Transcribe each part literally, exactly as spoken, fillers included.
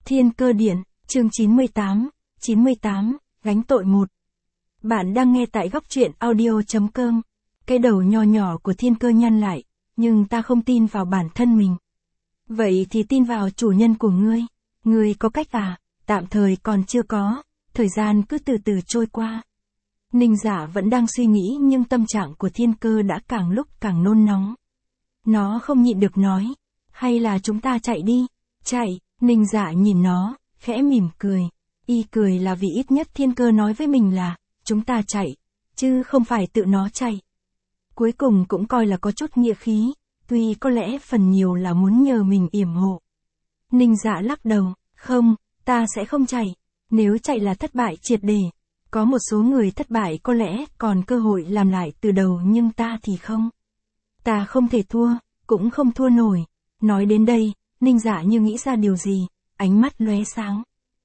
Thiên Cơ Điện, chương chín mươi tám, chín mươi tám, gánh tội một. Bạn đang nghe tại góc truyện audio.com. Cái đầu nho nhỏ của Thiên Cơ nhăn lại, nhưng ta không tin vào bản thân mình. Vậy thì tin vào chủ nhân của ngươi. Ngươi có cách à? Tạm thời còn chưa có, thời gian cứ từ từ trôi qua. Ninh Dạ vẫn đang suy nghĩ nhưng tâm trạng của Thiên Cơ đã càng lúc càng nôn nóng. Nó không nhịn được nói, hay là chúng ta chạy đi? Chạy, Ninh Dạ nhìn nó, khẽ mỉm cười. Y cười là vì ít nhất Thiên Cơ nói với mình là, chúng ta chạy, chứ không phải tự nó chạy. Cuối cùng cũng coi là có chút nghĩa khí, tuy có lẽ phần nhiều là muốn nhờ mình yểm hộ. Ninh Dạ lắc đầu, không, ta sẽ không chạy. Nếu chạy là thất bại triệt để. Có một số người thất bại có lẽ còn cơ hội làm lại từ đầu nhưng ta thì không. Ta không thể thua, cũng không thua nổi. Nói đến đây, Ninh Dạ như nghĩ ra điều gì, ánh mắt lóe sáng.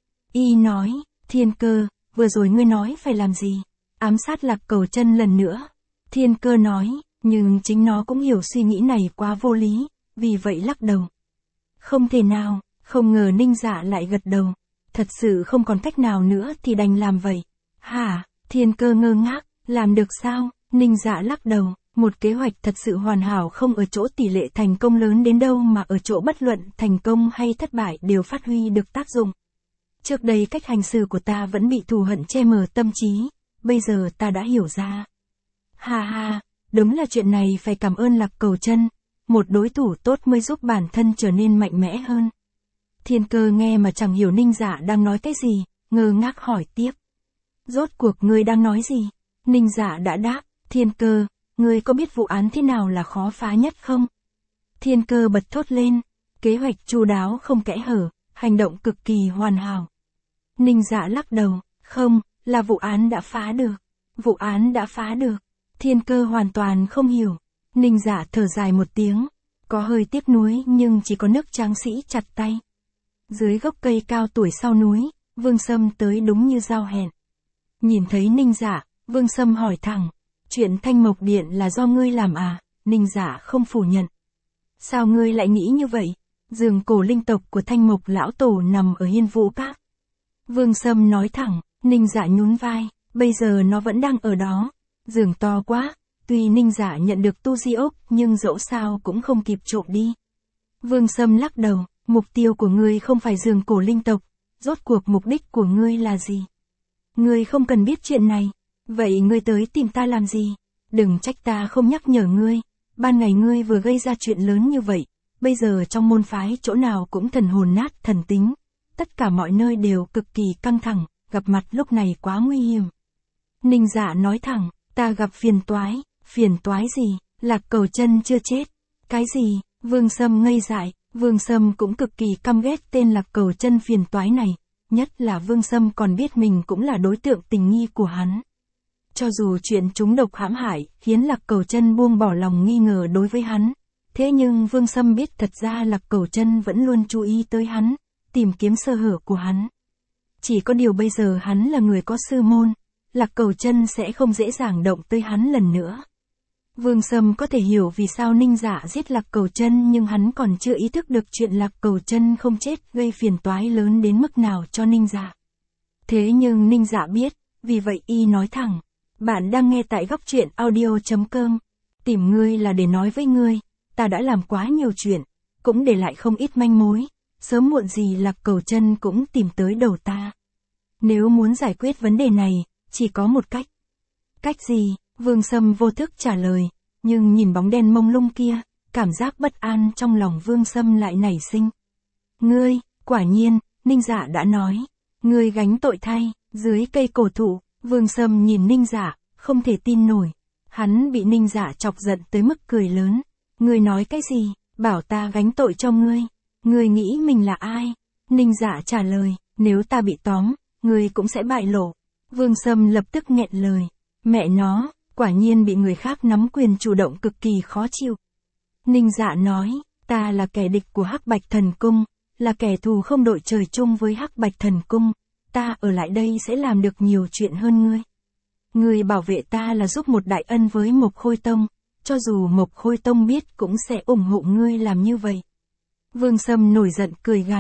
Y nói, Thiên Cơ, vừa rồi ngươi nói phải làm gì? Ám sát Lạc Cẩu Chân lần nữa. Thiên Cơ nói, nhưng chính nó cũng hiểu suy nghĩ này quá vô lý, vì vậy lắc đầu. Không thể nào, không ngờ Ninh Dạ lại gật đầu. Thật sự không còn cách nào nữa thì đành làm vậy. Hả? Thiên Cơ ngơ ngác, làm được sao? Ninh Dạ lắc đầu, một kế hoạch thật sự hoàn hảo không ở chỗ tỷ lệ thành công lớn đến đâu mà ở chỗ bất luận thành công hay thất bại đều phát huy được tác dụng. Trước đây cách hành xử của ta vẫn bị thù hận che mờ tâm trí, bây giờ ta đã hiểu ra. Ha ha, đúng là chuyện này phải cảm ơn Lạc Cẩu Chân, một đối thủ tốt mới giúp bản thân trở nên mạnh mẽ hơn. Thiên Cơ nghe mà chẳng hiểu Ninh Dạ đang nói cái gì, ngơ ngác hỏi tiếp. Rốt cuộc ngươi đang nói gì? Ninh Dạ đã đáp, Thiên Cơ, ngươi có biết vụ án thế nào là khó phá nhất không? Thiên Cơ bật thốt lên, kế hoạch chu đáo không kẽ hở, hành động cực kỳ hoàn hảo. Ninh Dạ lắc đầu, không, là vụ án đã phá được. Vụ án đã phá được. Thiên Cơ hoàn toàn không hiểu. Ninh Dạ thở dài một tiếng, có hơi tiếc nuối nhưng chỉ có nước tráng sĩ chặt tay. Dưới gốc cây cao tuổi sau núi, Vương Sâm tới đúng như giao hẹn. Nhìn thấy Ninh Dạ, Vương Sâm hỏi thẳng, chuyện Thanh Mộc Điện là do ngươi làm à? Ninh Dạ không phủ nhận. Sao ngươi lại nghĩ như vậy? Giường cổ linh tộc của Thanh Mộc lão tổ nằm ở Hiên Vũ Các. Vương Sâm nói thẳng, Ninh Dạ nhún vai, bây giờ nó vẫn đang ở đó. Giường to quá, tuy Ninh Dạ nhận được tu di ốc nhưng dẫu sao cũng không kịp trộm đi. Vương Sâm lắc đầu, mục tiêu của ngươi không phải giường cổ linh tộc, rốt cuộc mục đích của ngươi là gì? Ngươi không cần biết chuyện này, vậy ngươi tới tìm ta làm gì? Đừng trách ta không nhắc nhở ngươi, ban ngày ngươi vừa gây ra chuyện lớn như vậy, bây giờ trong môn phái chỗ nào cũng thần hồn nát thần tính, tất cả mọi nơi đều cực kỳ căng thẳng, gặp mặt lúc này quá nguy hiểm. Ninh Dạ nói thẳng, ta gặp phiền toái, phiền toái gì? Lạc Cẩu Chân chưa chết. Cái gì? Vương Sâm ngây dại, Vương Sâm cũng cực kỳ căm ghét tên Lạc Cẩu Chân phiền toái này, nhất là Vương Sâm còn biết mình cũng là đối tượng tình nghi của hắn. Cho dù chuyện chúng độc hãm hại khiến Lạc Cẩu Chân buông bỏ lòng nghi ngờ đối với hắn, thế nhưng Vương Sâm biết thật ra Lạc Cẩu Chân vẫn luôn chú ý tới hắn, tìm kiếm sơ hở của hắn. Chỉ có điều bây giờ hắn là người có sư môn, Lạc Cẩu Chân sẽ không dễ dàng động tới hắn lần nữa. Vương Sâm có thể hiểu vì sao Ninh Dạ giết Lạc Cẩu Chân nhưng hắn còn chưa ý thức được chuyện Lạc Cẩu Chân không chết gây phiền toái lớn đến mức nào cho Ninh Dạ. Thế nhưng Ninh Dạ biết, vì vậy y nói thẳng, bạn đang nghe tại góc truyện audio.com, tìm ngươi là để nói với ngươi, ta đã làm quá nhiều chuyện, cũng để lại không ít manh mối, sớm muộn gì Lạc Cẩu Chân cũng tìm tới đầu ta. Nếu muốn giải quyết vấn đề này, chỉ có một cách. Cách gì? Vương Sâm vô thức trả lời, nhưng nhìn bóng đen mông lung kia, cảm giác bất an trong lòng Vương Sâm lại nảy sinh. Ngươi, quả nhiên, Ninh Dạ đã nói, ngươi gánh tội thay. Dưới cây cổ thụ, Vương Sâm nhìn Ninh Dạ, không thể tin nổi. Hắn bị Ninh Dạ chọc giận tới mức cười lớn. Ngươi nói cái gì? Bảo ta gánh tội cho ngươi. Ngươi nghĩ mình là ai? Ninh Dạ trả lời, nếu ta bị tóm, ngươi cũng sẽ bại lộ. Vương Sâm lập tức nghẹn lời. Mẹ nó, quả nhiên bị người khác nắm quyền chủ động cực kỳ khó chịu. Ninh Dạ nói, ta là kẻ địch của Hắc Bạch Thần Cung, là kẻ thù không đội trời chung với Hắc Bạch Thần Cung, ta ở lại đây sẽ làm được nhiều chuyện hơn ngươi. Ngươi bảo vệ ta là giúp một đại ân với Mộc Khôi Tông, cho dù Mộc Khôi Tông biết cũng sẽ ủng hộ ngươi làm như vậy. Vương Sâm nổi giận cười gằn,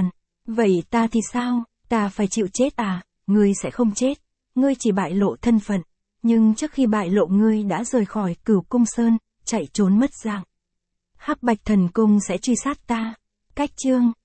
Vậy ta thì sao, ta phải chịu chết à? Ngươi sẽ không chết, ngươi chỉ bại lộ thân phận, nhưng trước khi bại lộ ngươi đã rời khỏi Cửu Cung Sơn, chạy trốn mất dạng. Hắc Bạch Thần Cung sẽ truy sát ta. Cách chương